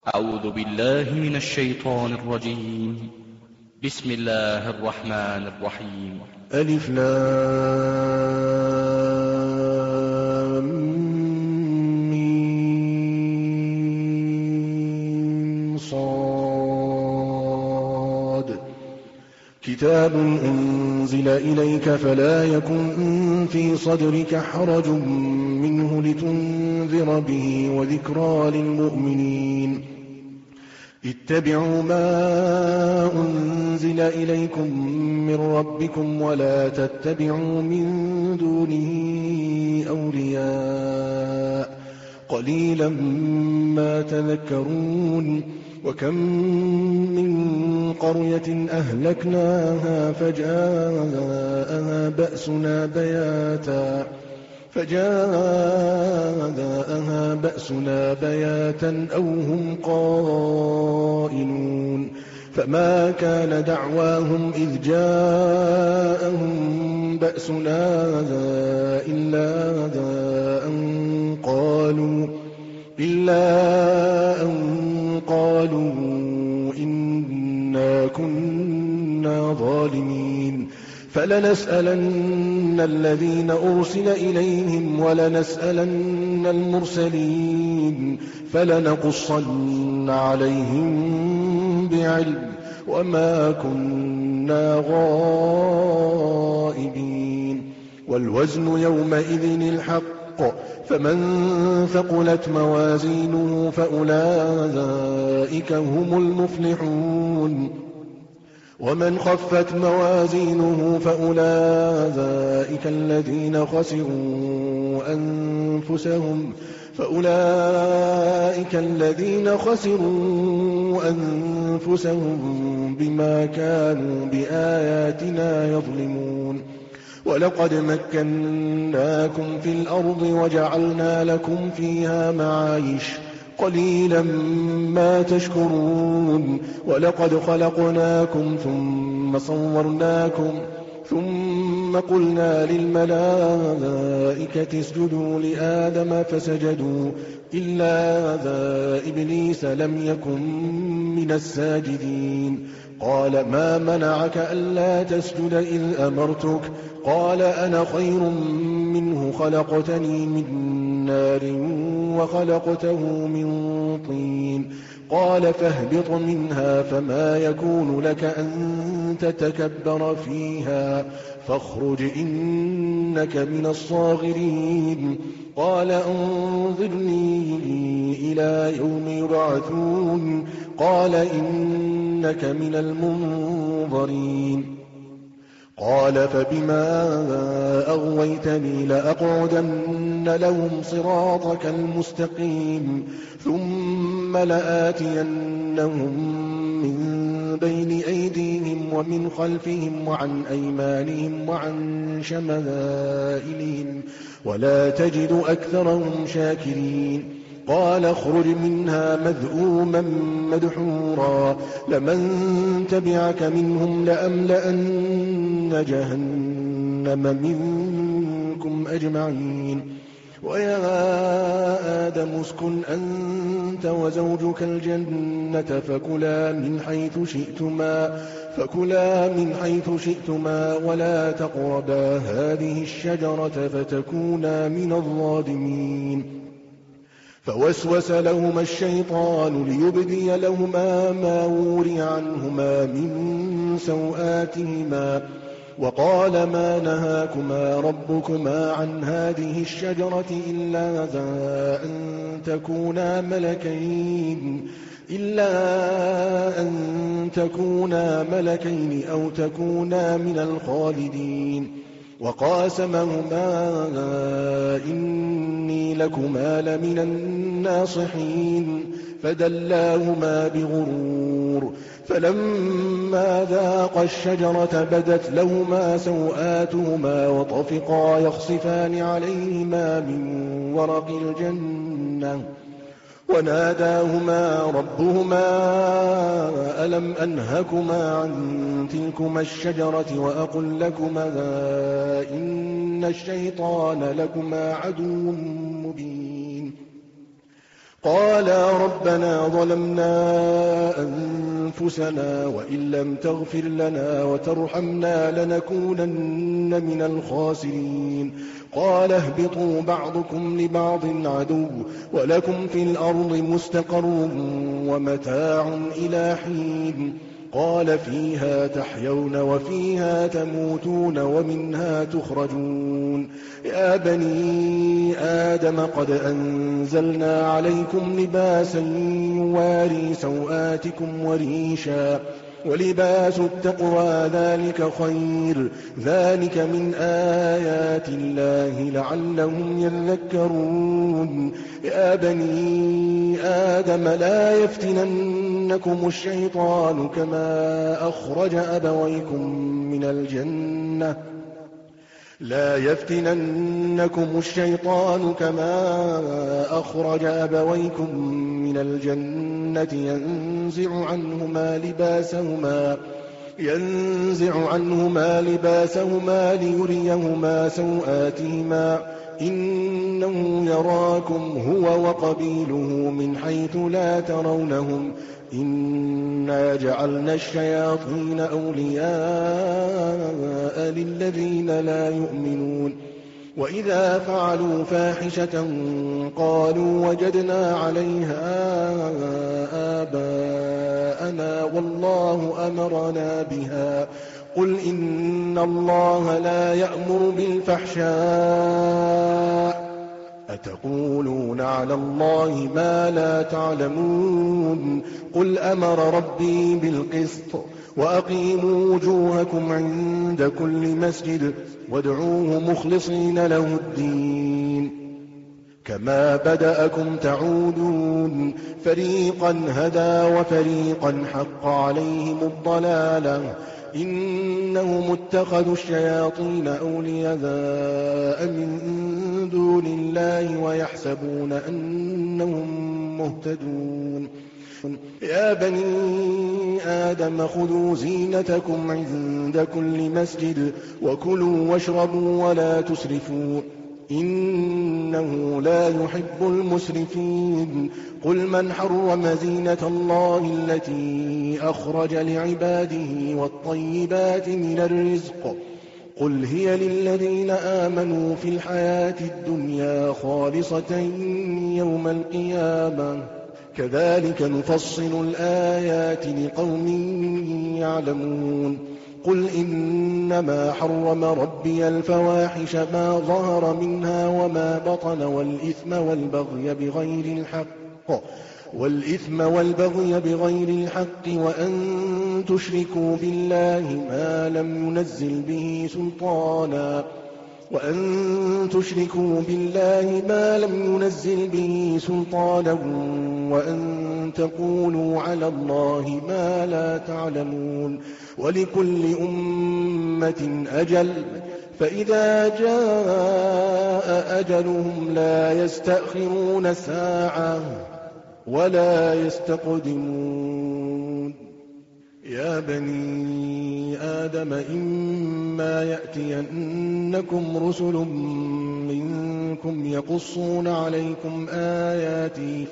أعوذ بالله من الشيطان الرجيم. بسم الله الرحمن الرحيم. ألف لام ميم صاد كتاب أنزل إليك فلا يكن في صدرك حرج منه لتنذر به وذكرى للمؤمنين. اتبعوا ما أنزل إليكم من ربكم ولا تتبعوا من دونه أولياء قليلا ما تذكرون. وكم من قرية أهلكناها فجاءها بأسنا بياتا أو هم قائلون. فما كان دعواهم إذ جاءهم بأسنا إلا أن قالوا إنا كنا ظالمين. فلنسألن الذين أرسل إليهم ولنسألن المرسلين فلنقصن عليهم بعلم وما كنا غائبين. والوزن يومئذ الحق فمن ثقلت موازينه فأولئك هم المفلحون. ومن خفت موازينه فأولئك الذين خسروا أنفسهم بما كانوا بآياتنا يظلمون. ولقد مكناكم في الأرض وجعلنا لكم فيها معايش قليلا ما تشكرون. ولقد خلقناكم ثم صورناكم ثم قلنا للملائكة اسجدوا لآدم فسجدوا إلا إبليس لم يكن من الساجدين. قال ما منعك ألا تسجد إذ أمرتك؟ قال أنا خير منه خلقتني من نار وخلقته من طين. قال فاهبط منها فما يكون لك أن تتكبر فيها فاخرج إنك من الصاغرين. قال انظرني إلى يوم يبعثون. قال إنك من المنظرين. قال فبما أغويتني لأقعدن لهم صراطك المستقيم ثم لآتينهم من بين أيديهم ومن خلفهم وعن أيمانهم وعن شمائلهم ولا تجد أكثرهم شاكرين. قال اخرج منها مذءوما مدحورا لمن تبعك منهم لأملأن جهنم منكم أجمعين. ويا آدم اسكن أنت وزوجك الجنة فكلا من حيث شئتما ولا تقربا هذه الشجرة فتكونا من الظالمين. فوسوس لهما الشيطان ليبدي لهما ما وري عنهما من سوآتهما وقال ما نهاكما ربكما عن هذه الشجرة إلا أن تكونا ملكين أو تكونا من الخالدين. وقاسمهما إني لكما لمن الناصحين فدلاهما بغرور. فلما ذاقا الشجرة بدت لهما سوآتهما وطفقا يخصفان عليهما من ورق الجنة وناداهما ربهما ألم أنهكما عن تلكما الشجرة وأقل لكما إن الشيطان لكما عدو مبين. قالا ربنا ظلمنا أنفسنا وإن لم تغفر لنا وترحمنا لنكونن من الخاسرين قال اهبطوا بعضكم لبعض عدو ولكم في الأرض مستقر ومتاع إلى حين قال فيها تحيون وفيها تموتون ومنها تخرجون يا بني آدم قد أنزلنا عليكم لباسا يواري سوآتكم وريشا ولباس التقوى ذلك خير ذلك من آيات الله لعلهم يذكرون يا بني آدم لا يفتننكم الشيطان كما أخرج أبويكم من الجنة لا يفتننكم الشيطان كما أخرج أبويكم من الجنة ينزع عنهما لباسهما ليريهما سوآتهما إنه يراكم هو وقبيله من حيث لا ترونهم إنا جعلنا الشياطين أولياء للذين لا يؤمنون وإذا فعلوا فاحشة قالوا وجدنا عليها آباءنا والله أمرنا بها قل إن الله لا يأمر بالفحشاء أتقولون على الله ما لا تعلمون قل أمر ربي بالقسط وأقيموا وجوهكم عند كل مسجد وادعوه مخلصين له الدين كما بدأكم تعودون فريقا هدى وفريقا حق عليهم الضلالة إنهم اتخذوا الشياطين أولياء من دون الله ويحسبون أنهم مهتدون يا بني آدم خذوا زينتكم عند كل مسجد وكلوا واشربوا ولا تسرفوا إنه لا يحب المسرفين قل من حرم زينة الله التي أخرج لعباده والطيبات من الرزق قل هي للذين آمنوا في الحياة الدنيا خالصة يوم القيامة كذلك نفصل الآيات لقوم يعلمون قل إنما حرم ربي الفواحش ما ظهر منها وما بطن والإثم والبغي بغير الحق وأن تشركوا بالله ما لم ينزل به سلطانا وأن تقولوا على الله ما لا تعلمون ولكل أمة أجل فإذا جاء أجلهم لا يستأخرون ساعة ولا يستقدمون يا بني آدم إما يأتينكم رسل منكم يقصون عليكم آياتي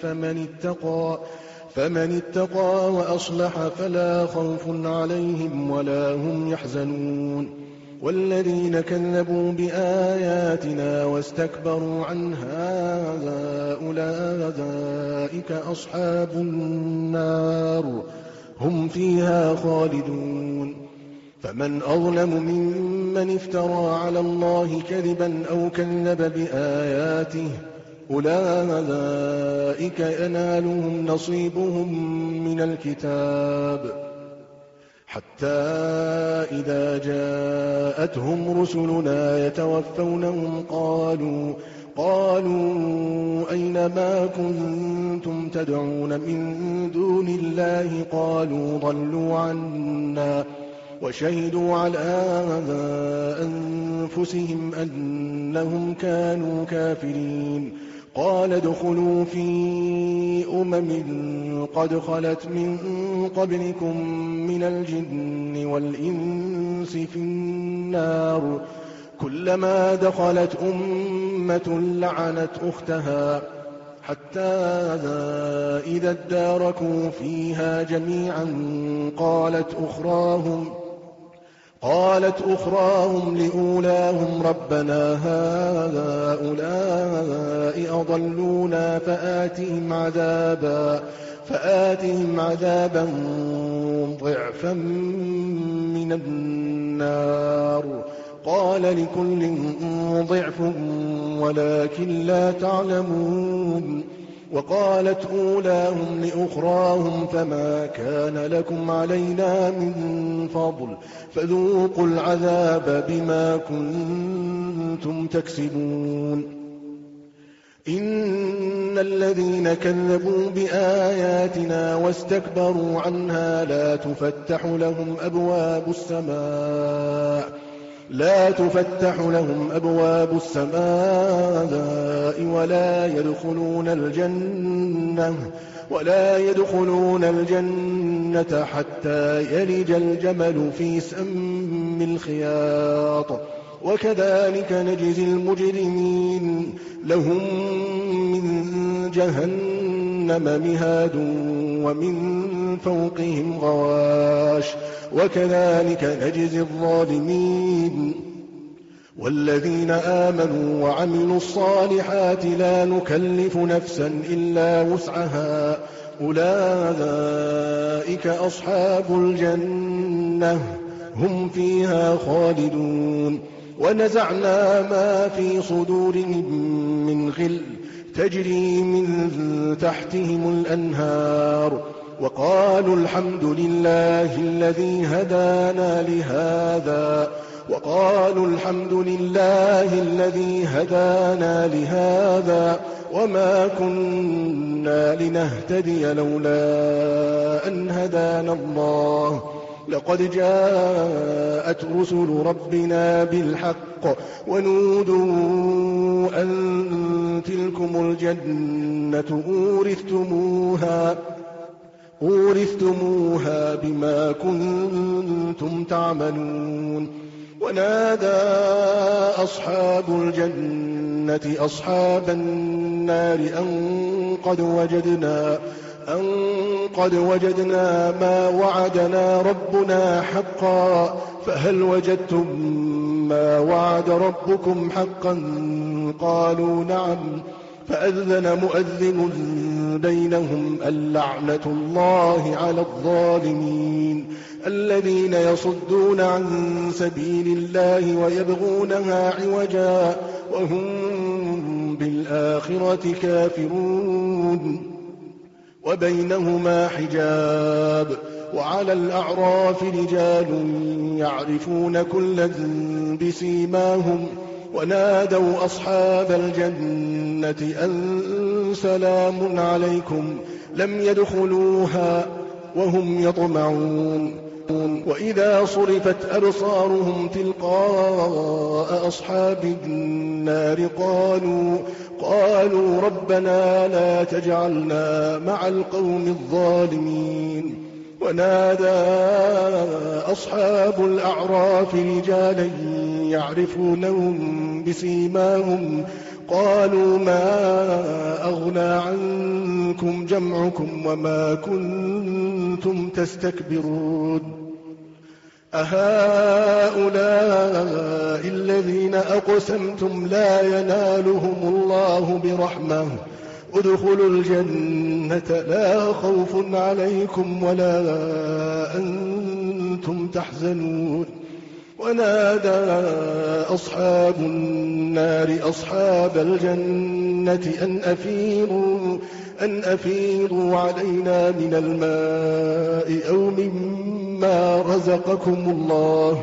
فمن اتقى وأصلح فلا خوف عليهم ولا هم يحزنون والذين كذبوا بآياتنا واستكبروا عنها أولئك أصحاب النار هم فيها خالدون فمن أظلم ممن افترى على الله كذبا أو كذب بآياته أولئك ينالهم نصيبهم من الكتاب حتى إذا جاءتهم رسلنا يتوفونهم قالوا أين ما كنتم تدعون من دون الله قالوا ضلوا عنا وشهدوا على أنفسهم أنهم كانوا كافرين قال ادخلوا في قد خلت من قبلكم من الجن والإنس في النار كلما دخلت أمة لعنت أختها حتى إذا اداركوا فيها جميعا قالت أخراهم لأولاهم ربنا هؤلاء أضلونا فآتهم عذابا ضعفا من النار قال لكل ضعف ولكن لا تعلمون وقالت أولاهم لأخراهم فما كان لكم علينا من فضل فذوقوا العذاب بما كنتم تكسبون إن الذين كذبوا بآياتنا واستكبروا عنها لا تفتح لهم أبواب السماء ولا يدخلون الجنة حتى يلج الجمل في سم الخياط وكذلك نجزي المجرمين لهم من جهنم مهاد ومن فوقهم غواش وكذلك نجزي الظالمين والذين آمنوا وعملوا الصالحات لا نكلف نفسا إلا وسعها أولئك أصحاب الجنة هم فيها خالدون ونزعنا ما في صدورهم من غل تجري من تحتهم الأنهار وقالوا الحمد لله الذي هدانا لهذا وما كنا لنهتدي لولا أن هدانا الله لقد جاءت رسل ربنا بالحق ونودوا أن تلكم الجنة أورثتموها بما كنتم تعملون ونادى أصحاب الجنة أصحاب النار أن قد وجدنا ما وعدنا ربنا حقا فهل وجدتم ما وعد ربكم حقا قالوا نعم فأذن مؤذن بينهم اللعنة الله على الظالمين الذين يصدون عن سبيل الله ويبغونها عوجا وهم بالآخرة كافرون وبينهما حجاب وعلى الأعراف رجال يعرفون كلا بسيماهم ونادوا أصحاب الجنة أن سلام عليكم لم يدخلوها وهم يطمعون وإذا صرفت أبصارهم تلقاء أصحاب النار قالوا ربنا لا تجعلنا مع القوم الظالمين ونادى أصحاب الأعراف رجالا يعرفونهم بسيماهم قالوا ما أغنى عنكم جمعكم وما كنتم تستكبرون أهؤلاء الذين أقسمتم لا ينالهم الله برحمة ادخلوا الجنة لا خوف عليكم ولا أنتم تحزنون ونادى أصحاب النار أصحاب الجنة أن أفيضوا علينا من الماء أو مما رزقكم الله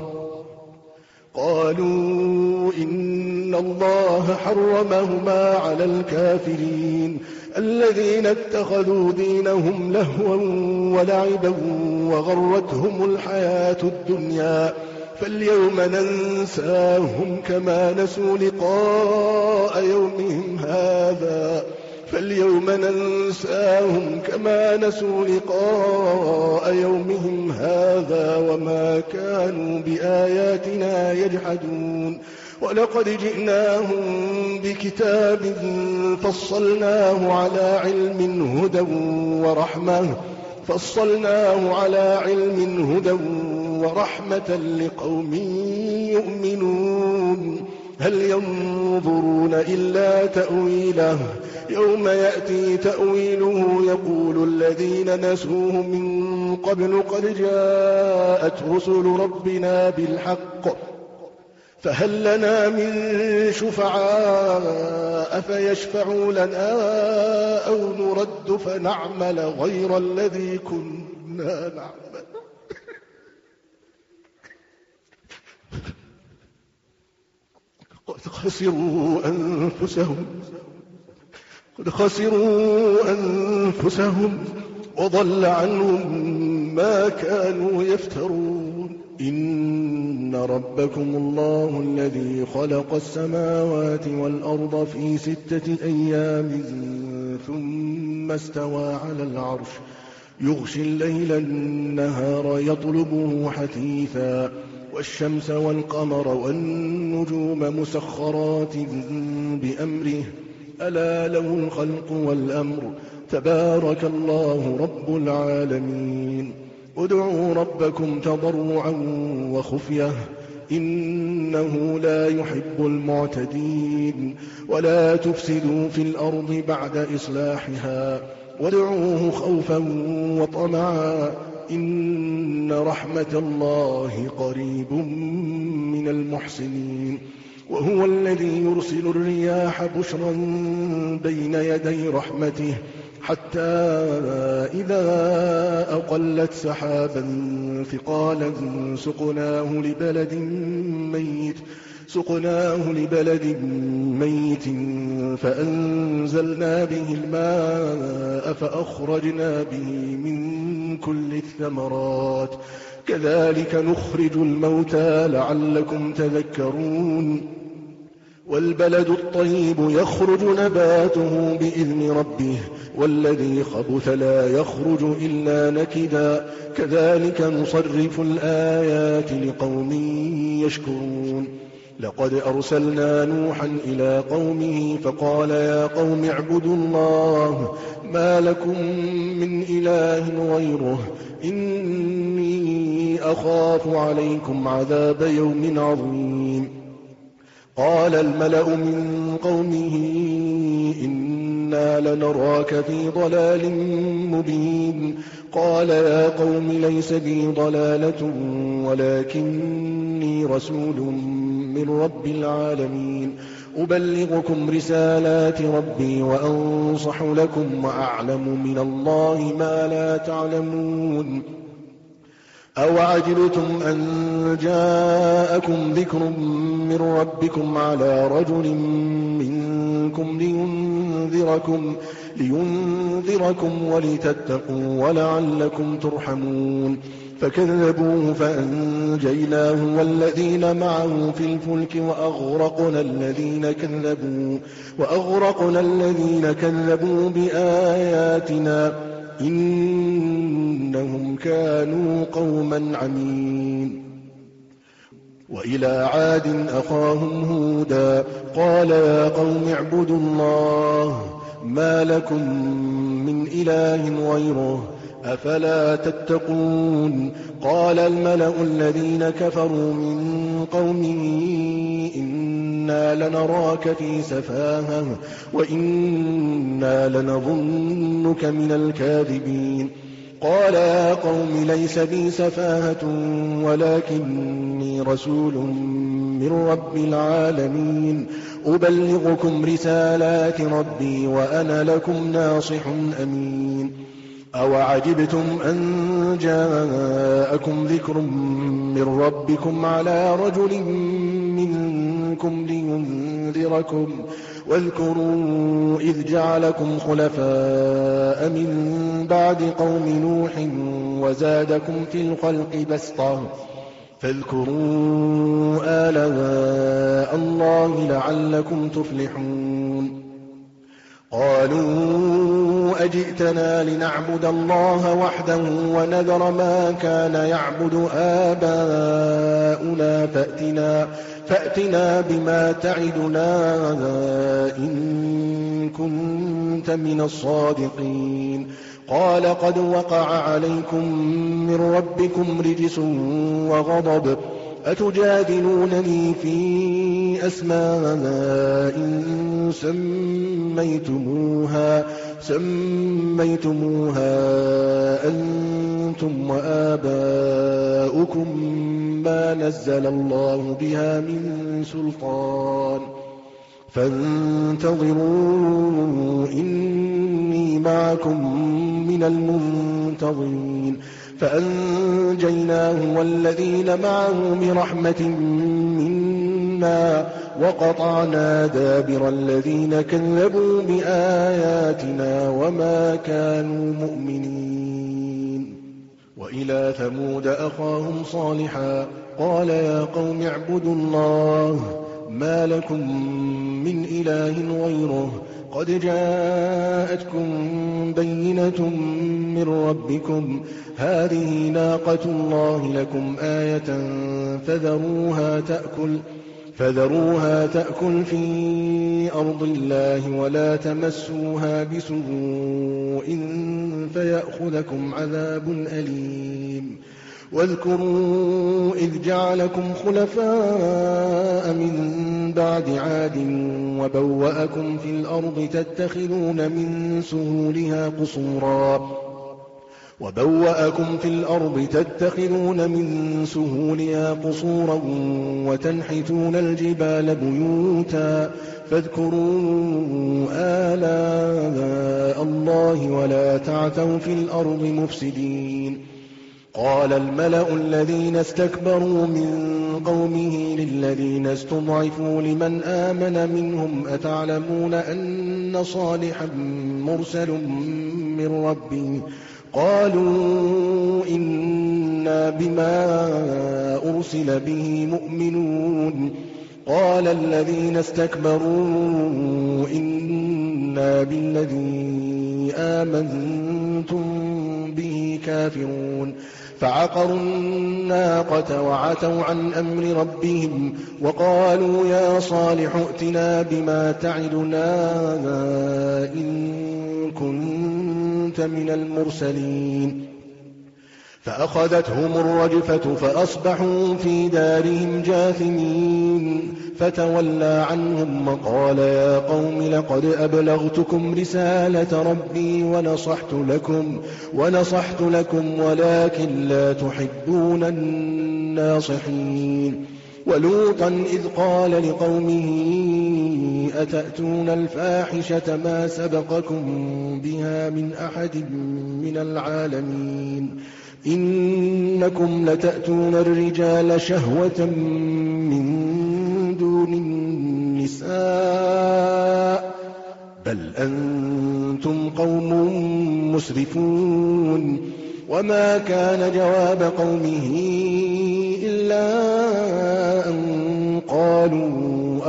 قالوا إن الله حرمهما على الكافرين الذين اتخذوا دينهم لهوا ولعبا وغرتهم الحياة الدنيا فاليوم ننساهم كما نسوا لقاء يومهم هذا وما كانوا بآياتنا يجحدون ولقد جئناهم بكتاب فصلناه على علم هدى ورحمة لقوم يؤمنون هل ينظرون إلا تأويله يوم يأتي تأويله يقول الذين نسوه من قبل قد جاءت رسل ربنا بالحق فهل لنا من شفعاء فيشفعوا لنا أو نرد فنعمل غير الذي كنا نعمل قد خسروا أنفسهم وضل عنهم ما كانوا يفترون إن ربكم الله الذي خلق السماوات والأرض في 6 أيام ثم استوى على العرش يغشي الليل النهار يطلبه حثيثا والشمس والقمر والنجوم مسخرات بأمره ألا له الخلق والأمر تبارك الله رب العالمين ادعوا ربكم تضرعا وخفية إنه لا يحب المعتدين ولا تفسدوا في الأرض بعد إصلاحها وادعوه خوفا وطمعا إن رحمة الله قريب من المحسنين وهو الذي يرسل الرياح بشرا بين يدي رحمته حتى إذا أقلت سحابا ثقالا سقناه لبلد ميت فأنزلنا به الماء فأخرجنا به من كل الثمرات كذلك نخرج الموتى لعلكم تذكرون والبلد الطيب يخرج نباته بإذن ربه والذي خبث لا يخرج إلا نكدا كذلك نصرف الآيات لقوم يشكرون لقد أرسلنا نوحا إلى قومه فقال يا قوم اعبدوا الله ما لكم من إله غيره إني أخاف عليكم عذاب يوم عظيم قال الملأ من قومه إنا لنراك في ضلال مبين قال يا قوم ليس بي ضلالة ولكني رسول من رب العالمين أبلغكم رسالات ربي وأنصح لكم وأعلم من الله ما لا تعلمون أوعجبتم أن جاءكم ذكر من ربكم على رجل منكم لينذركم ولتتقوا ولعلكم ترحمون فكذبوه فأنجيناه والذين معه في الفلك وأغرقنا الذين كذبوا بآياتنا إنهم كانوا قوما عمين وإلى عاد أخاهم هودا قال يا قوم اعبدوا الله ما لكم من إله غيره أفلا تتقون قال الملأ الذين كفروا من قومه إنا لنراك في سفاهة وإنا لنظنك من الكاذبين قال يا قوم ليس بي سفاهة ولكني رسول من رب العالمين أبلغكم رسالات ربي وأنا لكم ناصح أمين أوعجبتم أن جاءكم ذكر من ربكم على رجل منكم لينذركم واذكروا إذ جعلكم خلفاء من بعد قوم نوح وزادكم في الخلق بسطة فاذكروا آلاء الله لعلكم تفلحون قالوا أجئتنا لنعبد الله وحده ونذر ما كان يعبد آباؤنا فأتنا بما تعدنا إن كنت من الصادقين. قال قد وقع عليكم من ربكم رجس وغضب أتجادلونني في أسماء سميتموها أنتم وآباؤكم ما نزل الله بها من سلطان فانتظروا إني معكم من المنتظرين. فأنجيناه والذين معه برحمة منا وقطعنا دابر الذين كذبوا بآياتنا وما كانوا مؤمنين. وإلى ثمود أخاهم صالحا قال يا قوم اعبدوا الله ما لكم من إله غيره قد جاءتكم بينة من ربكم هذه ناقة الله لكم آية فذروها تأكل في أرض الله ولا تمسوها بسوء فيأخذكم عذاب أليم. واذكروا إذ جعلكم خلفاء من بعد عاد وبوأكم في الأرض تتخذون من سهولها قصورا وتنحتون الجبال بيوتا فاذكروا آلاء الله ولا تعثوا في الأرض مفسدين. قال الملأ الذين استكبروا من قومه للذين استضعفوا لمن آمن منهم أتعلمون أن صالحا مرسل من ربه قالوا إنا بما أرسل به مؤمنون. قال الذين استكبروا إنا بالذي آمنتم به كافرون. فعقروا الناقة وعتوا عن أمر ربهم وقالوا يا صالح ائتنا بما تعدنا إن كنت من المرسلين. فأخذتهم الرجفة فأصبحوا في دارهم جاثمين. فتولى عنهم وقال يا قوم لقد أبلغتكم رسالة ربي ونصحت لكم ولكن لا تحبون الناصحين. ولوطا إذ قال لقومه أتأتون الفاحشة ما سبقكم بها من أحد من العالمين إنكم لتأتون الرجال شهوة من دون النساء بل أنتم قوم مسرفون. وما كان جواب قومه إلا أن قالوا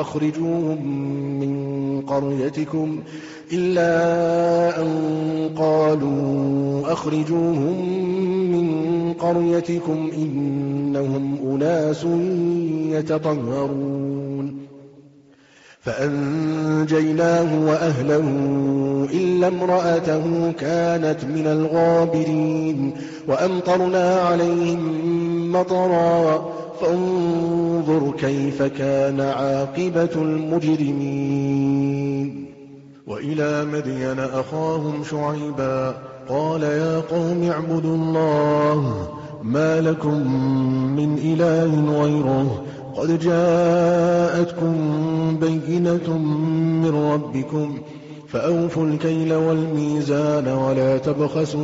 أخرجوهم من قريتكم إنهم أناس يتطهرون. فأنجيناه وأهله إلا امرأته كانت من الغابرين. وأمطرنا عليهم مطرا فانظر كيف كان عاقبة المجرمين. وإلى مدين أخاهم شعيبا قال يا قوم اعبدوا الله ما لكم من إله غيره قد جاءتكم بينة من ربكم فأوفوا الكيل والميزان ولا تبخسوا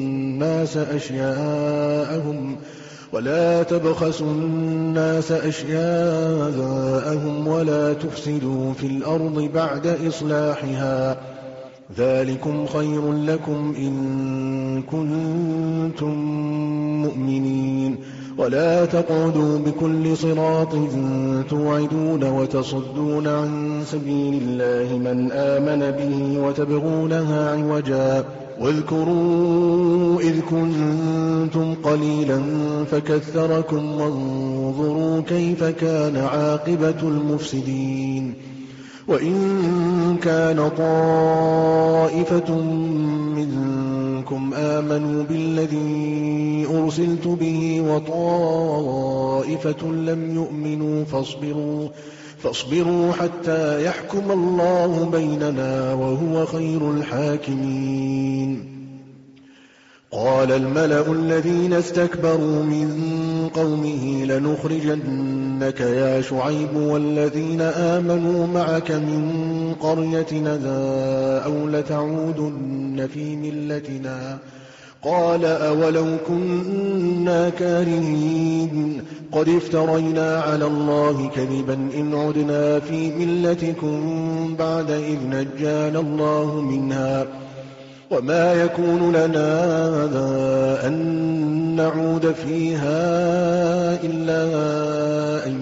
الناس أشياءهم ولا تفسدوا في الأرض بعد إصلاحها ذلكم خير لكم إن كنتم مؤمنين. ولا تقعدوا بكل صراط توعدون وتصدون عن سبيل الله من آمن به وتبغونها عوجا واذكروا إذ كنتم قليلا فكثركم وانظروا كيف كان عاقبة المفسدين وإن كان طائفة منكم آمنوا بالذي أرسلت به وطائفة لم يؤمنوا فاصبروا حتى يحكم الله بيننا وهو خير الحاكمين. قال الملأ الذين استكبروا من قومه لنخرجنك يا شعيب والذين آمنوا معك من قريتنا أو لتعودن في ملتنا قال أولو كنا كارهين قد افترينا على الله كذبا إن عدنا في ملتكم بعد إذ نجانا الله منها وما يكون لنا أن نعود فيها إلا أن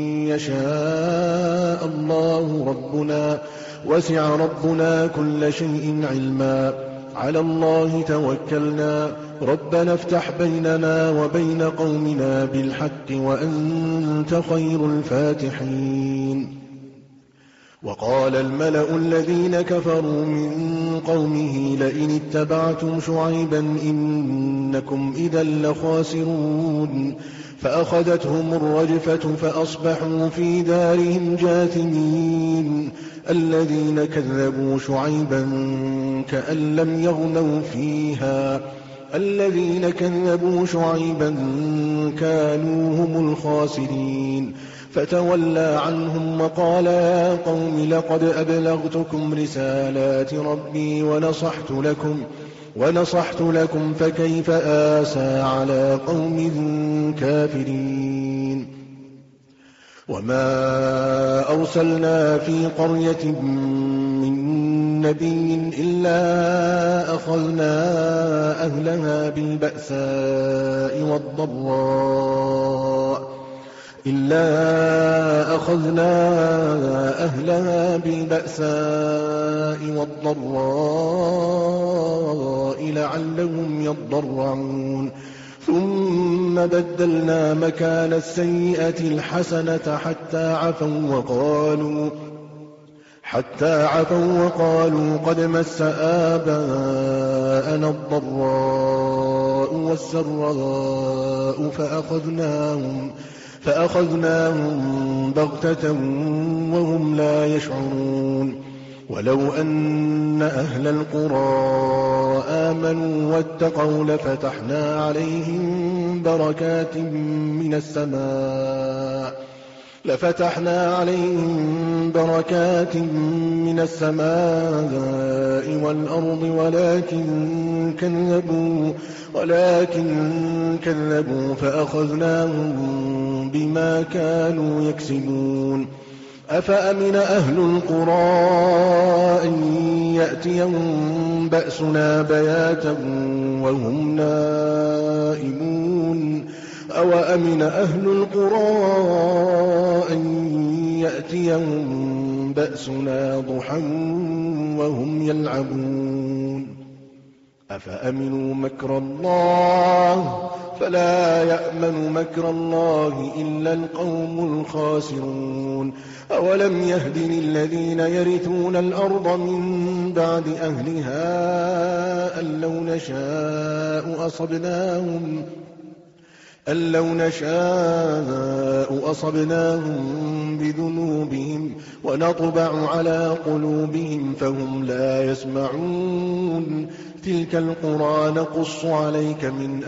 يشاء الله ربنا وسع ربنا كل شيء علما على الله توكلنا ربنا افتح بيننا وبين قومنا بالحق وأنت خير الفاتحين. وقال الملأ الذين كفروا من قومه لئن اتبعتم شعيبا إنكم إذا لخاسرون فأخذتهم الرجفة فأصبحوا في دارهم جاثمين الذين كذبوا شعيبا كأن لم يغنوا فيها الذين كذبوا شعيبا كانوا هم الخاسرين فتولى عنهم وقال يا قوم لقد أبلغتكم رسالات ربي ونصحت لكم فكيف آسى على قوم كافرين. وما أرسلنا في قرية من نبي إلا أخذنا أهلها بالبأساء والضراء لعلهم يضرعون ثم بدلنا مكان السيئة الحسنة حتى عفوا وقالوا قد مس آباءنا الضراء والسراء فأخذناهم بغتة وهم لا يشعرون. ولو أن أهل القرى آمنوا واتقوا لفتحنا عليهم بركات من السماء والأرض ولكن كذبوا فأخذناهم بما كانوا يكسبون. أفأمن أهل القرى أن يأتيهم بأسنا بياتا وهم نائمون أوأمن أهل القرى أن يأتيهم بأسنا ضحى وهم يلعبون أفأمنوا مكر الله فلا يأمن مكر الله إلا القوم الخاسرون. أولم يهد للذين يرثون الأرض من بعد أهلها أن لو نشاء أصبناهم بذنوبهم ونطبع على قلوبهم فهم لا يسمعون. تلك القرى نقص عليك من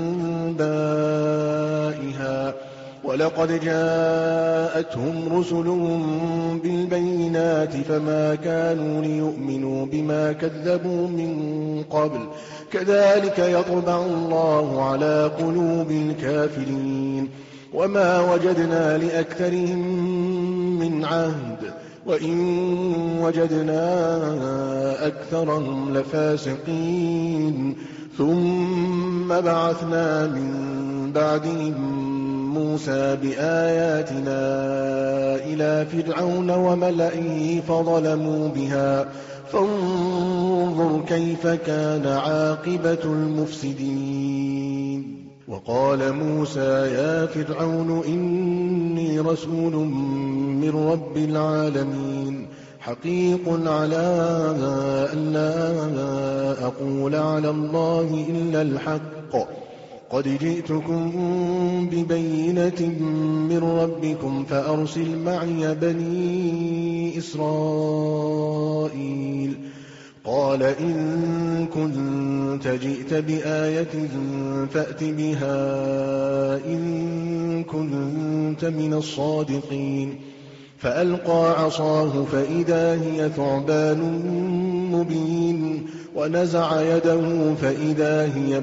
أنبائها ولقد جاءتهم رسلهم بالبينات فما كانوا ليؤمنوا بما كذبوا من قبل كذلك يطبع الله على قلوب الكافرين. وما وجدنا لأكثرهم من عهد وإن وجدنا أكثرهم لفاسقين. ثم بعثنا من بعدهم موسى بآياتنا إلى فرعون وملئه فظلموا بها فانظر كيف كان عاقبة المفسدين. وقال موسى يا فرعون إني رسول من رب العالمين حقيق على أن لا أقول على الله إلا الحق قد جئتكم ببينة من ربكم فأرسل معي بني إسرائيل. قال إن كنت جئت بآية فأت بها إن كنت من الصادقين. فألقى عصاه فإذا هي ثعبان مبين ونزع يده فإذا هي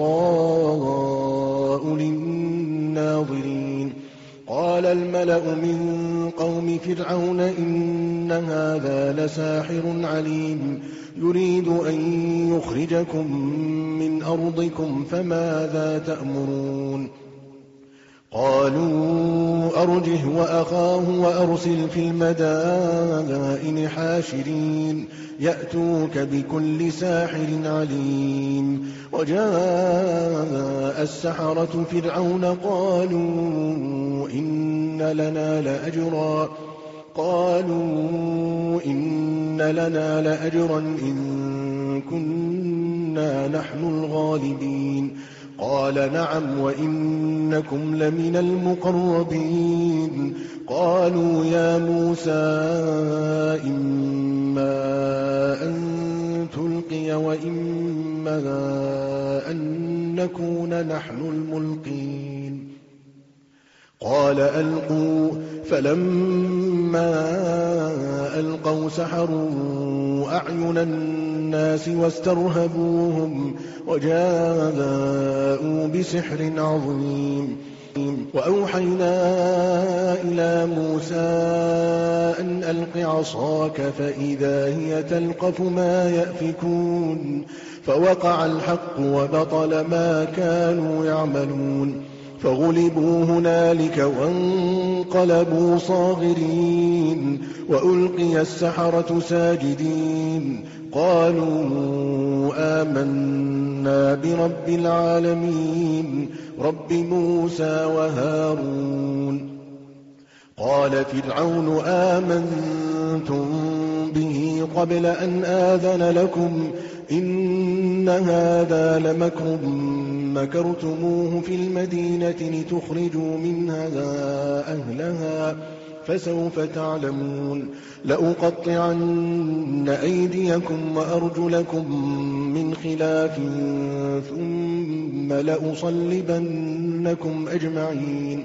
بيضاء للناظرين. قال الملأ من قوم فرعون إن هذا لساحر عليم يريد أن يخرجكم من أرضكم فماذا تأمرون. قالوا أرجه وأخاه وأرسل في المدائن حاشرين يأتوك بكل ساحر عليم. وجاء السحرة فرعون قالوا إن لنا لأجرا إن كنا نحن الغالبين. قال نعم وإنكم لمن المقربين. قالوا يا موسى إما أن تلقي وإما أن نكون نحن الملقين. قال ألقوا فلما ألقوا سحروا أعين الناس واسترهبوهم وجاءوا بسحر عظيم. وأوحينا إلى موسى أن ألق عصاك فإذا هي تلقف ما يأفكون. فوقع الحق وبطل ما كانوا يعملون. فغلبوا هنالك وانقلبوا صاغرين وألقي السحرة ساجدين. قالوا آمنا برب العالمين رب موسى وهارون. قال فرعون آمنتم به قبل أن آذن لكم إن هذا لمكر مكرتموه في المدينة لتخرجوا منها أهلها فسوف تعلمون. لأقطعن أيديكم وأرجلكم من خلاف ثم لأصلبنكم أجمعين.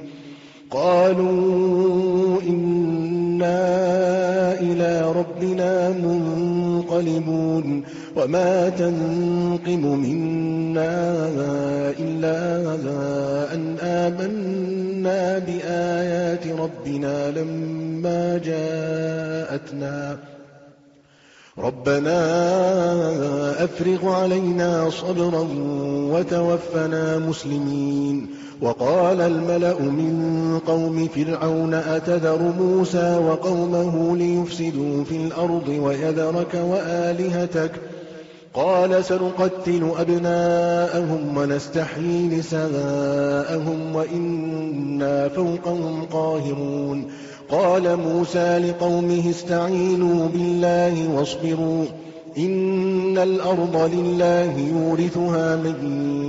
قالوا إنا إلى ربنا منقلبون. وما تنقم منا إلا أن آمنا بآيات ربنا لما جاءتنا. ربنا أفرغ علينا صبرا وتوفنا مسلمين. وقال الملأ من قوم فرعون أتذر موسى وقومه ليفسدوا في الأرض ويذرك وآلهتك قال سنقتل أبناءهم ونستحيي نساءهم وإنا فوقهم قاهرون. قال موسى لقومه استعينوا بالله واصبروا إن الأرض لله يورثها من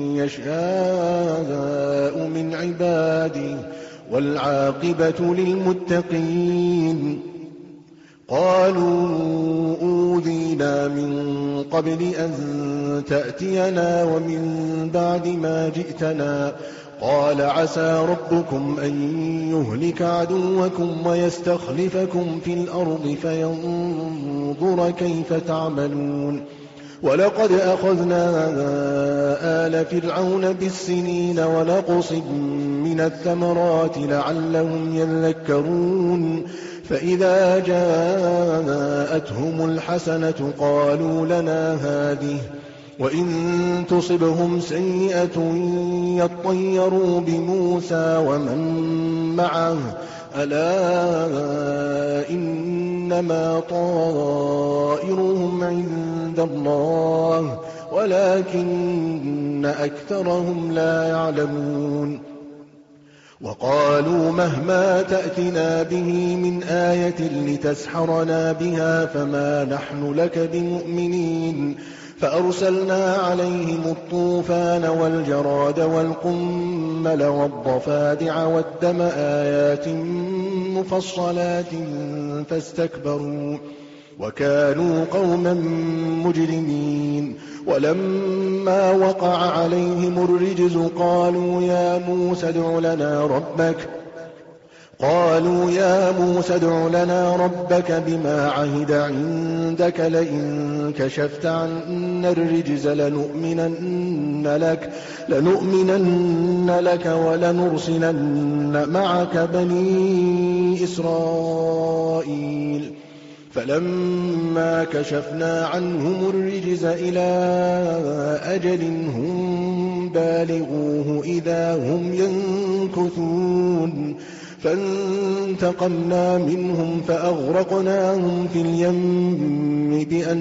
يشاء من عباده والعاقبة للمتقين. قالوا أوذينا من قبل أن تأتينا ومن بعد ما جئتنا. قال عسى ربكم أن يهلك عدوكم ويستخلفكم في الأرض فينظر كيف تعملون. ولقد أخذنا آل فرعون بالسنين ونقص من الثمرات لعلهم يذكرون. فإذا جاءتهم الحسنة قالوا لنا هذه وإن تصبهم سيئة يطيروا بموسى ومن معه ألا إنما طائرهم عند الله ولكن أكثرهم لا يعلمون وقالوا مهما تأتنا به من آية لتسحرنا بها فما نحن لك بمؤمنين فأرسلنا عليهم الطوفان والجراد والقمل والضفادع والدم آيات مفصلات فاستكبروا وكانوا قوما مجرمين ولما وقع عليهم الرجز قالوا يا موسى ادع لنا ربك بما عهد عندك لئن كشفت عنا الرجز لنؤمنن لك ولنرسلن معك بني إسرائيل فلما كشفنا عنهم الرجز إلى أجل هم بالغوه إذا هم ينكثون فانتقمنا منهم فأغرقناهم في اليم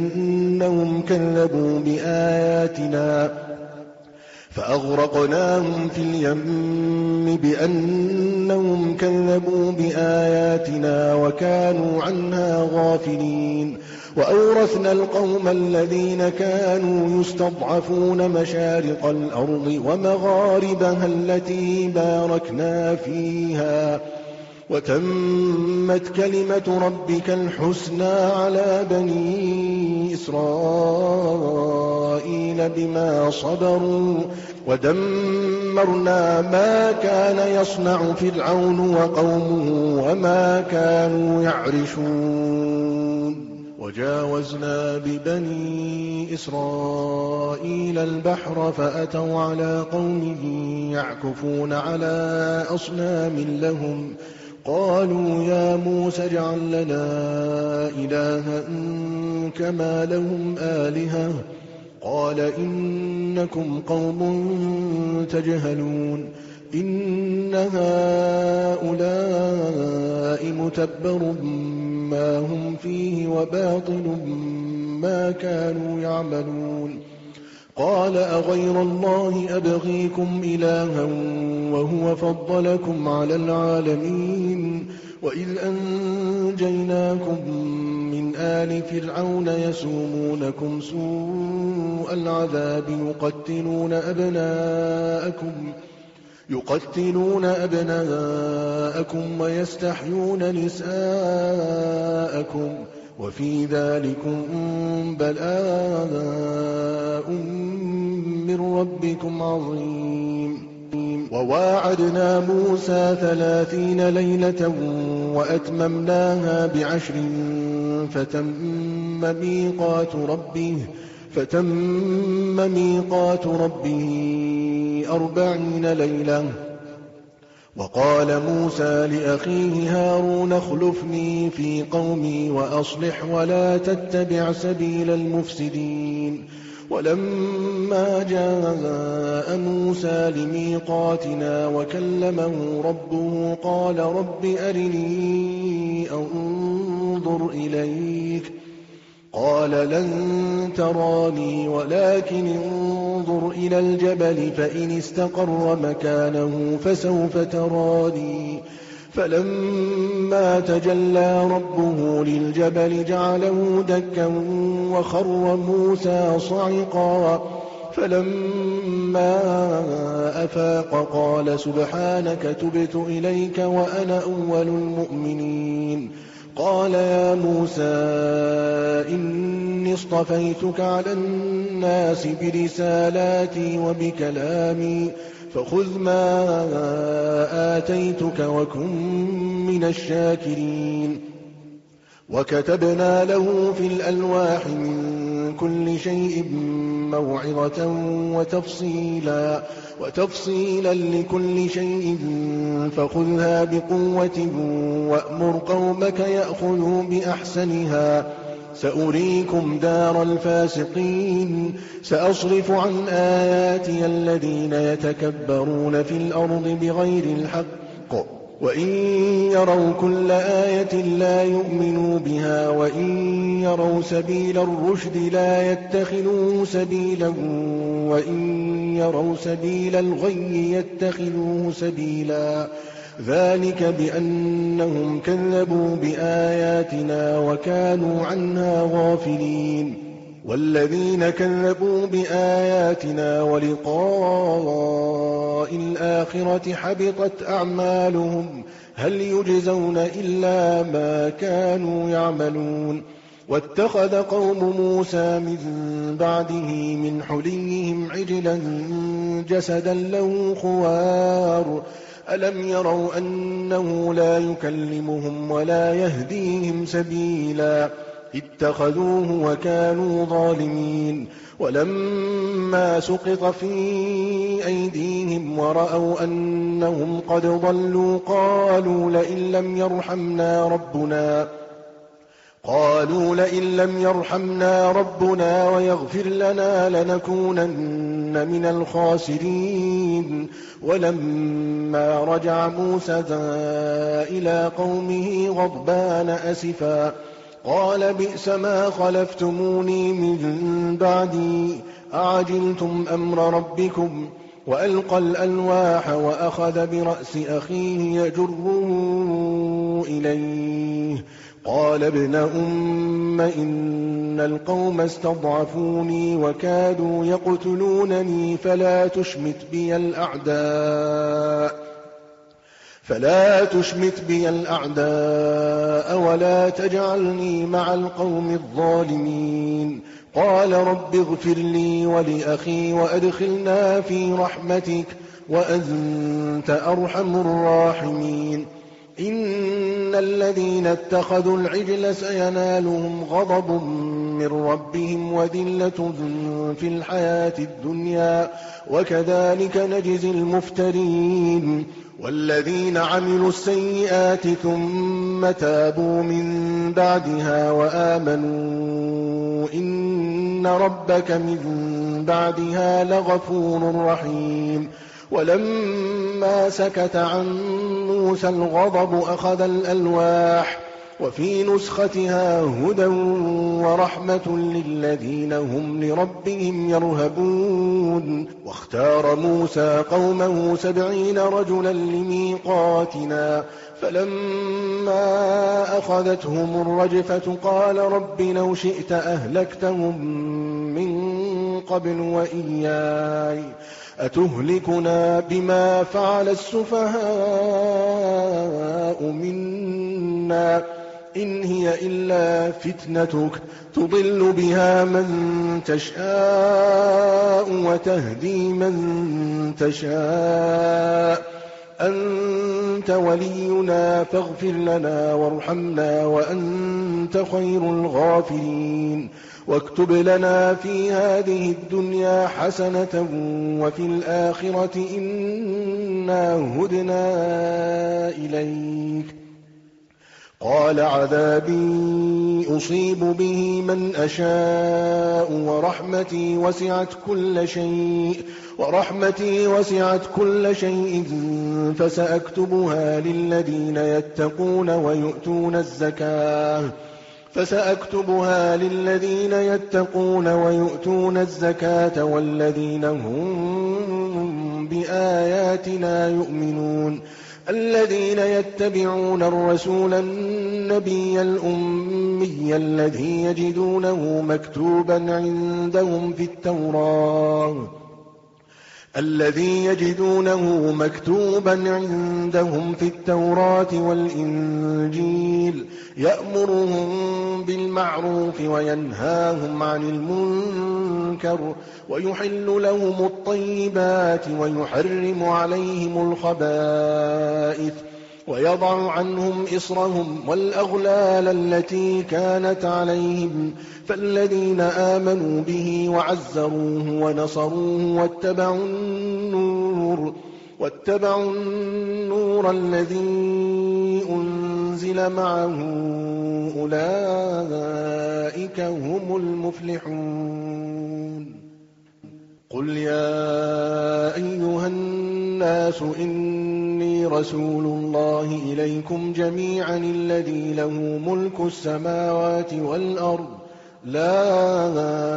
بأنهم كذبوا بآياتنا وكانوا عنها غافلين وأورثنا القوم الذين كانوا يستضعفون مشارق الأرض ومغاربها التي باركنا فيها وتمت كلمة ربك الحسنى على بني إسرائيل بما صبروا ودمرنا ما كان يصنع فرعون وقومه وما كانوا يعرشون وجاوزنا ببني إسرائيل البحر فأتوا على قوم يعكفون على أصنام لهم قالوا يا موسى اجعل لنا إلها كما لهم آلهة قال إنكم قوم تجهلون إن هؤلاء متبر ما هم فيه وباطل ما كانوا يعملون قال أغير الله أبغيكم إلها وهو فضلكم على العالمين وإذ أنجيناكم من آل فرعون يسومونكم سوء العذاب يقتلون أبناءكم ويستحيون نساءكم وفي ذلكم بلاء من ربكم عظيم وواعدنا موسى 30 ليلة وأتممناها ب10 فتم ميقات ربه 40 ليلة وقال موسى لأخيه هارون اخلفني في قومي وأصلح ولا تتبع سبيل المفسدين ولما جاء موسى لميقاتنا وكلمه ربه قال رب أرني أنظر إليك قال لن تراني ولكن انظر إلى الجبل فإن استقر مكانه فسوف تراني فلما تجلى ربه للجبل جعله دكا وخر موسى صعقا فلما أفاق قال سبحانك تبت إليك وأنا أول المؤمنين قال يا موسى إني اصطفيتك على الناس برسالاتي وبكلامي فخذ ما آتيتك وكن من الشاكرين وكتبنا له في الألواح من كل شيء موعظة وتفصيلا لكل شيء فخذها بقوة وأمر قومك يأخذوا بأحسنها سأريكم دار الفاسقين سأصرف عن آياتي الذين يتكبرون في الأرض بغير الحق وإن يروا كل آية لا يؤمنوا بها وإن يروا سبيل الرشد لا يتخذوه سبيلا وإن يروا سبيل الغي يتخذوه سبيلا ذلك بأنهم كذبوا بآياتنا وكانوا عنها غافلين والذين كذبوا بآياتنا ولقاء الآخرة حبطت أعمالهم هل يجزون إلا ما كانوا يعملون واتخذ قوم موسى من بعده من حليهم عجلا جسدا له خوار ألم يروا أنه لا يكلمهم ولا يهديهم سبيلا اتخذوه وكانوا ظالمين ولما سقط في أيديهم ورأوا أنهم قد ضلوا قالوا لئن لم يرحمنا ربنا ويغفر لنا لنكونن من الخاسرين ولما رجع موسى إلى قومه غضبان أسفا قال بئس ما خلفتموني من بعدي أعجلتم أمر ربكم وألقى الألواح وأخذ برأس أخيه يجره إليه قال ابن أم إن القوم استضعفوني وكادوا يقتلونني فلا تشمت بي الأعداء ولا تجعلني مع القوم الظالمين قال رب اغفر لي ولأخي وأدخلنا في رحمتك وأنت أرحم الراحمين إن الذين اتخذوا العجل سينالهم غضب من ربهم وذلة في الحياة الدنيا وكذلك نجزي المفترين والذين عملوا السيئات ثم تابوا من بعدها وآمنوا إن ربك من بعدها لغفور رحيم ولما سكت عن موسى الغضب أخذ الألواح وفي نسختها هدى ورحمة للذين هم لربهم يرهبون واختار موسى قومه 70 رجلا لميقاتنا فلما أخذتهم الرجفة قال رب لو شئت أهلكتهم من قبل وإياي أتهلكنا بما فعل السفهاء منا إن هي إلا فتنتك تضل بها من تشاء وتهدي من تشاء أنت ولينا فاغفر لنا وارحمنا وأنت خير الغافرين واكتب لنا في هذه الدنيا حسنة وفي الآخرة إنا هدنا إليك قال عذابي أصيب به من أشاء ورحمتي وسعت كل شيء فسأكتبها للذين يتقون ويؤتون الزكاة والذين هم بآياتنا يؤمنون الذين يتبعون الرسول النبي الأمي الذي يجدونه مكتوبا عندهم في التوراة والإنجيل يأمرهم بالمعروف وينهاهم عن المنكر ويحل لهم الطيبات ويحرم عليهم الخبائث ويضع عنهم إصرهم والأغلال التي كانت عليهم فالذين آمنوا به وعزروه ونصروه واتبعوا النور الذي أنزل أنزل معه أولئك هم المفلحون. قل يا أيها الناس إني رسول الله إليكم جميعا الذي له ملك السماوات والأرض لا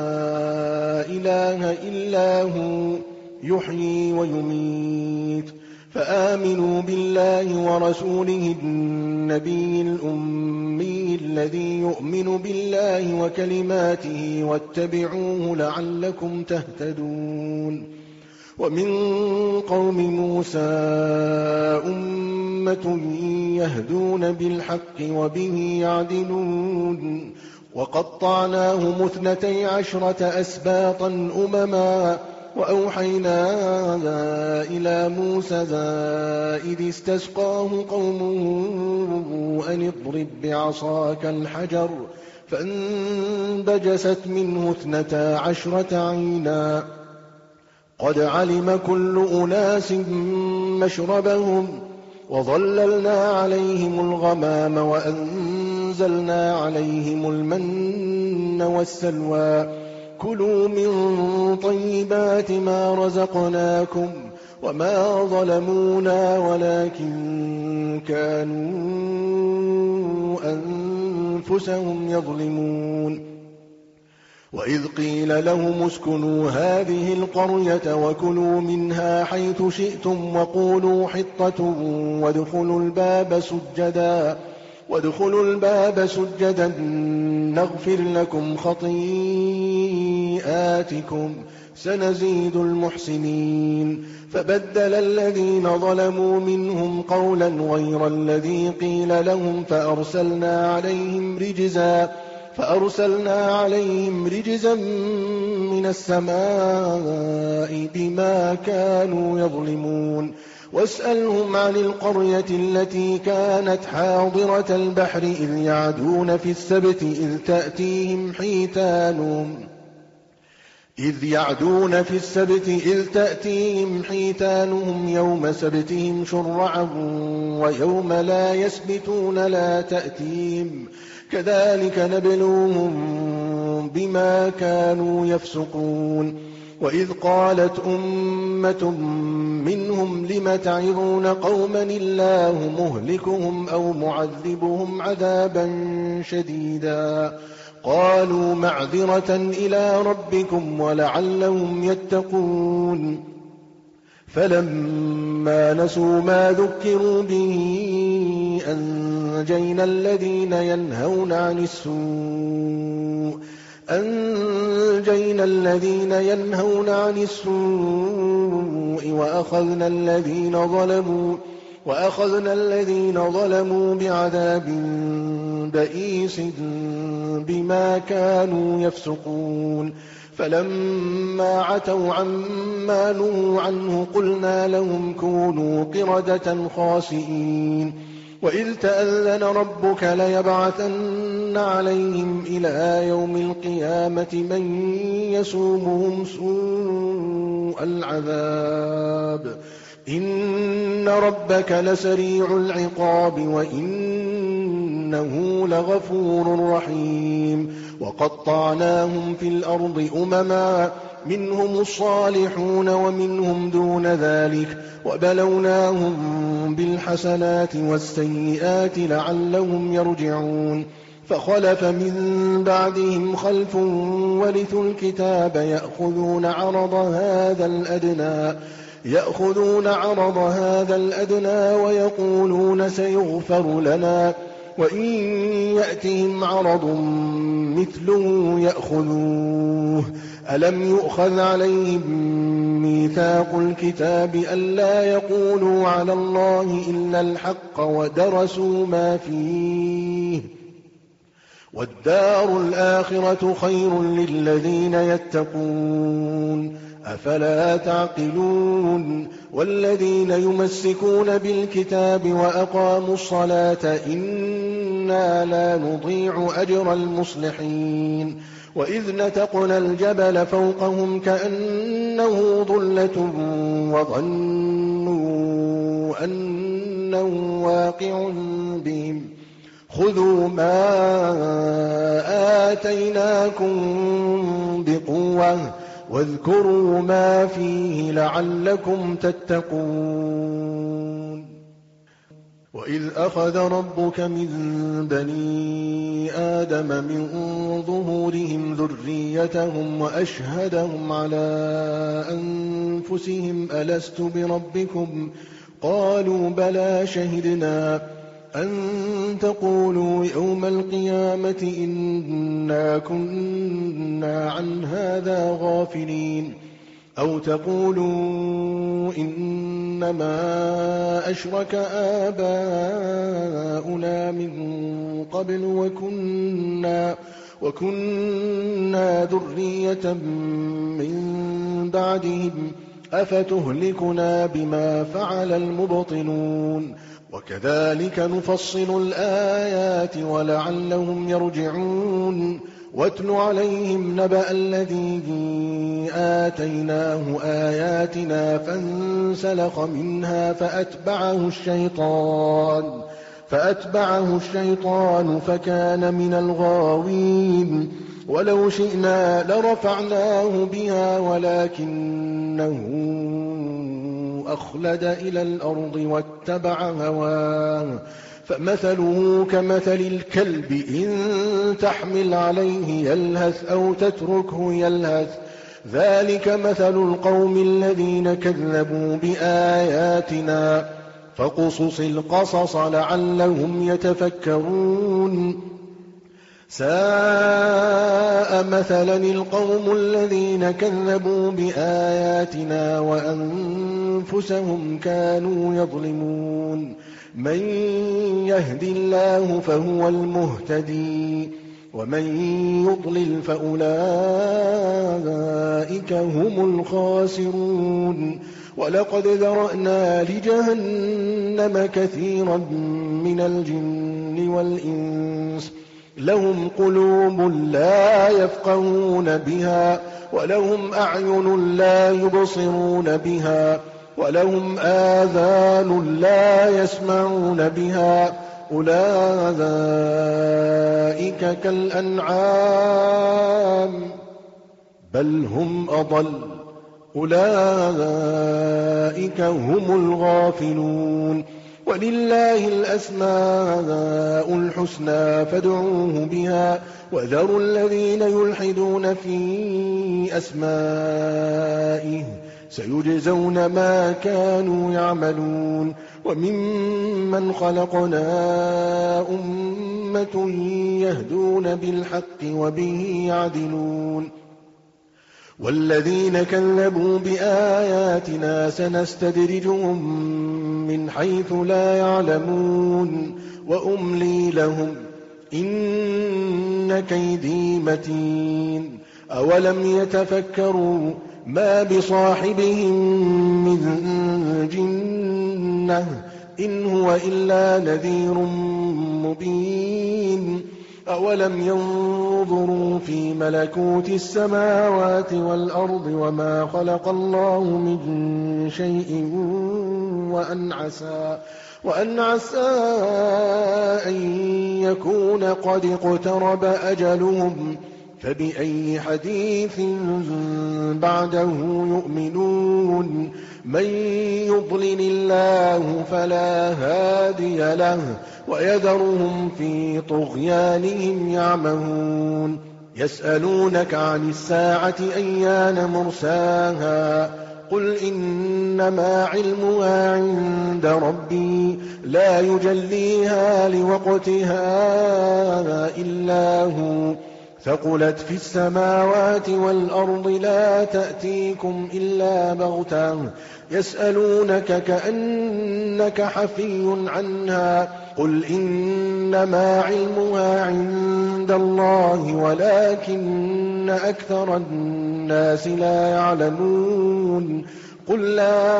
إله إلا هو يحيي ويميت فآمنوا بالله ورسوله النبي الأمي الذي يؤمن بالله وكلماته واتبعوه لعلكم تهتدون. ومن قوم موسى أمة يهدون بالحق وبه يعدلون وقطعناهم 12 أسباطا أمما وأوحينا إلى موسى إذ استسقاه قومه أن اضرب بعصاك الحجر فانبجست منه 12 عينا قد علم كل أناس مشربهم وظللنا عليهم الغمام وأنزلنا عليهم المن والسلوى كلوا من طيبات ما رزقناكم وما ظلمونا ولكن كانوا أنفسهم يظلمون. وإذ قيل لهم اسكنوا هذه القرية وكلوا منها حيث شئتم وقولوا حطة وادخلوا الباب سجدا نغفر لكم خطيئاتكم سنزيد المحسنين. فبدل الذين ظلموا منهم قولا غير الذي قيل لهم فأرسلنا عليهم رجزا من السماء بما كانوا يظلمون. واسألهم عن القرية التي كانت حاضرة البحر إذ يعدون في السبت إذ تأتيهم حيتانهم يوم سبتهم شرعا ويوم لا يسبتون لا تأتيهم كذلك نبلوهم بما كانوا يفسقون. وإذ قالت أمة منهم لم تعظون قوما الله مهلكهم أو معذبهم عذابا شديدا قالوا معذرة إلى ربكم ولعلهم يتقون. فلما نسوا ما ذكروا به أنجينا الذين ينهون عن السوء وأخذنا الذين ظلموا بعذاب بئيس بما كانوا يفسقون. فلما عتوا عما نهوا عنه قلنا لهم كونوا قردة خاسئين. وإذ تأذن ربك ليبعثن عليهم إلى يوم القيامة من يسومهم سوء العذاب إن ربك لسريع العقاب وإنه لغفور رحيم. وقطعناهم في الأرض أمما منهم الصالحون ومنهم دون ذلك وبلوناهم بالحسنات والسيئات لعلهم يرجعون. فخلف من بعدهم خلف ورثوا الكتاب يأخذون عرض هذا الأدنى ويقولون سيغفر لنا وإن يأتهم عرض مثله يأخذوه. ألم يؤخذ عليهم ميثاق الكتاب ألا يقولوا على الله إلا الحق ودرسوا ما فيه والدار الآخرة خير للذين يتقون أفلا تعقلون. والذين يمسكون بالكتاب وأقاموا الصلاة إنا لا نضيع أجر المصلحين. وإذ نتقنا الجبل فوقهم كأنه ظلة وظنوا أنه واقع بهم خذوا ما آتيناكم بقوة واذكروا ما فيه لعلكم تتقون وإذ أخذ ربك من بني آدم من ظهورهم ذريتهم وأشهدهم على أنفسهم ألست بربكم قالوا بلى شهدنا أن تقولوا يوم القيامة إنا كنا عن هذا غافلين أو تقولوا إنما أشرك آباؤنا من قبل وكنا ذرية من بعدهم أفتهلكنا بما فعل المبطلون وكذلك نفصل الآيات ولعلهم يرجعون واتل عليهم نبأ الذي آتيناه آياتنا فانسلخ منها فأتبعه الشيطان فكان من الغاوين ولو شئنا لرفعناه بها ولكنه أخلد إلى الأرض واتبع هواه فمثله كمثل الكلب إن تحمل عليه يلهث أو تتركه يلهث ذلك مثل القوم الذين كذبوا بآياتنا فاقصص القصص لعلهم يتفكرون ساء مثلا القوم الذين كذبوا بآياتنا وأنفسهم كانوا يظلمون من يهد الله فهو المهتدي ومن يضلل فأولئك هم الخاسرون ولقد ذرأنا لجهنم كثيرا من الجن والإنس لهم قلوب لا يفقهون بها ولهم أعين لا يبصرون بها ولهم آذان لا يسمعون بها أولئك كالأنعام بل هم أضل أولئك هم الغافلون ولله الأسماء الحسنى فادعوه بها وذروا الذين يلحدون في أسمائه سيجزون ما كانوا يعملون وممن خلقنا أمة يهدون بالحق وبه يعدلون والذين كذبوا بآياتنا سنستدرجهم من حيث لا يعلمون وأملي لهم إن كيدي متين أولم يتفكروا ما بصاحبهم من جنة إن هو إلا نذير مبين أولم ينظروا في ملكوت السماوات والأرض وما خلق الله من شيء وأن عسى أن يكون قد اقترب أجلهم فبأي حديث بعده يؤمنون من يضلل الله فلا هادي له ويذرهم في طغيانهم يعمهون يسألونك عن الساعة أيان مرساها قل إنما علمها عند ربي لا يجليها لوقتها إلا هو ثقلت في السماوات والأرض لا تأتيكم إلا بغتة يسألونك كأنك حفي عنها قل إنما علمها عند الله ولكن أكثر الناس لا يعلمون قل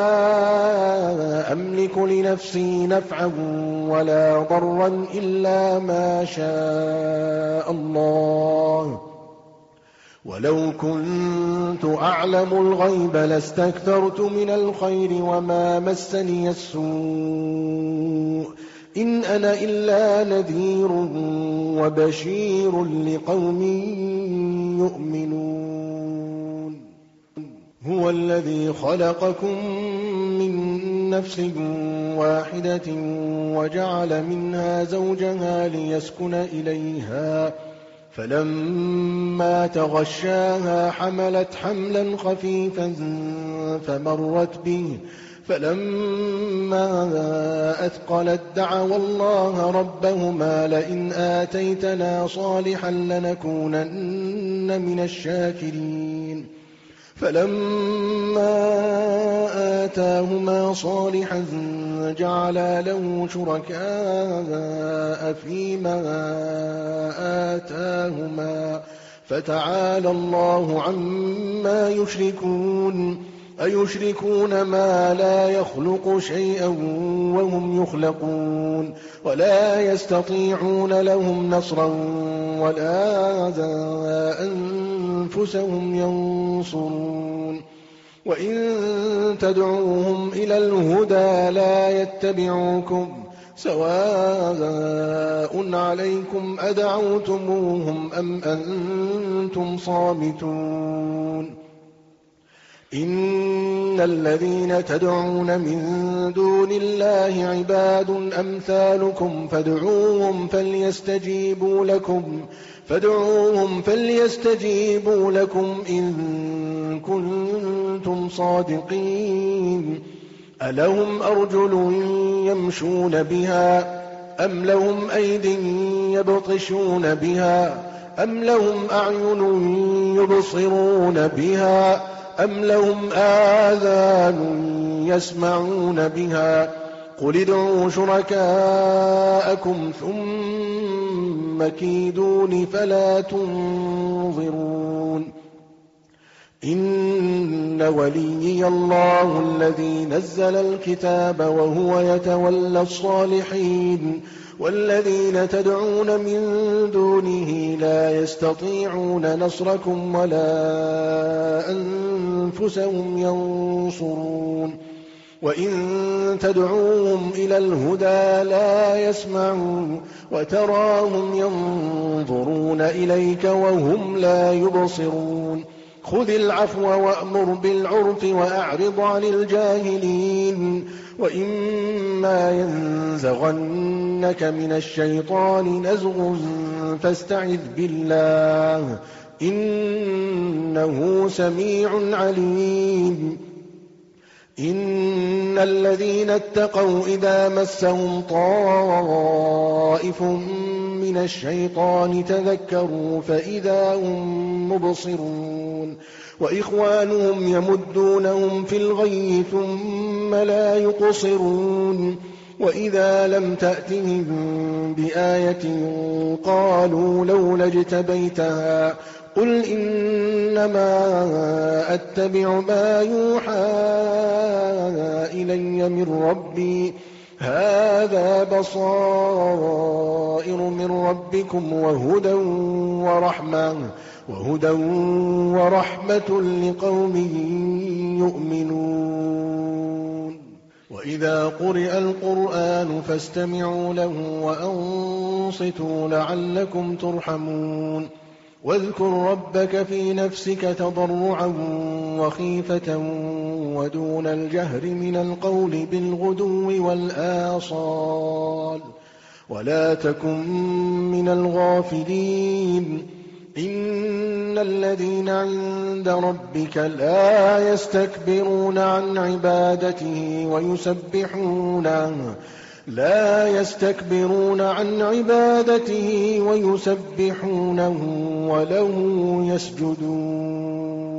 لا أملك لنفسي نفعا ولا ضرا إلا ما شاء الله ولو كنت أعلم الغيب لاستكثرت من الخير وما مسني السوء إن أنا إلا نذير وبشير لقوم يؤمنون هو الذي خلقكم من نفس واحدة وجعل منها زوجها ليسكن إليها فلما تغشاها حملت حملا خفيفا فمرت به فلما أثقلت دعوا الله ربهما لئن آتيتنا صالحا لنكونن من الشاكرين فلما آتاهما صالحا جعلا له شركاء فيما آتاهما فتعالى الله عما يشركون أيشركون ما لا يخلق شيئا وهم يخلقون ولا يستطيعون لهم نصرا ولا أنفسهم ينصرون وإن تدعوهم إلى الهدى لا يتبعوكم سواء عليكم أدعوتموهم أم أنتم صامتون إن الذين تدعون من دون الله عباد أمثالكم فادعوهم فليستجيبوا لكم إن كنتم صادقين ألهم أرجل يمشون بها أم لهم أيد يبطشون بها أم لهم أعين يبصرون بها أم لهم آذان يسمعون بها قل ادعوا شركاءكم ثم كيدون فلا تنظرون إن وليي الله الذي نزل الكتاب وهو يتولى الصالحين والذين تدعون من دونه لا يستطيعون نصركم ولا أنفسهم ينصرون وإن تدعوهم إلى الهدى لا يسمعون وتراهم ينظرون إليك وهم لا يبصرون خذ العفو وأمر بالعرف وأعرض عن الجاهلين وإما ينزغنك من الشيطان نزغ فاستعذ بالله إنه سميع عليم إن الذين اتقوا إذا مسهم طائف من الشيطان تذكروا فإذا هم مبصرون وإخوانهم يمدونهم في الغي ثم لا يقصرون وإذا لم تأتهم بآية قالوا لولا اجتبيتها قل إنما أتبع ما يوحى إلي من ربي هذا بصائر من ربكم وهدى ورحمة لقوم يؤمنون وإذا قرئ القرآن فاستمعوا له وأنصتوا لعلكم ترحمون واذكر ربك في نفسك تضرعا وخيفة ودون الجهر من القول بالغدو والآصال ولا تكن من الغافلين إن الذين عند ربك لا يستكبرون عن عبادته ويسبحونه وله يسجدون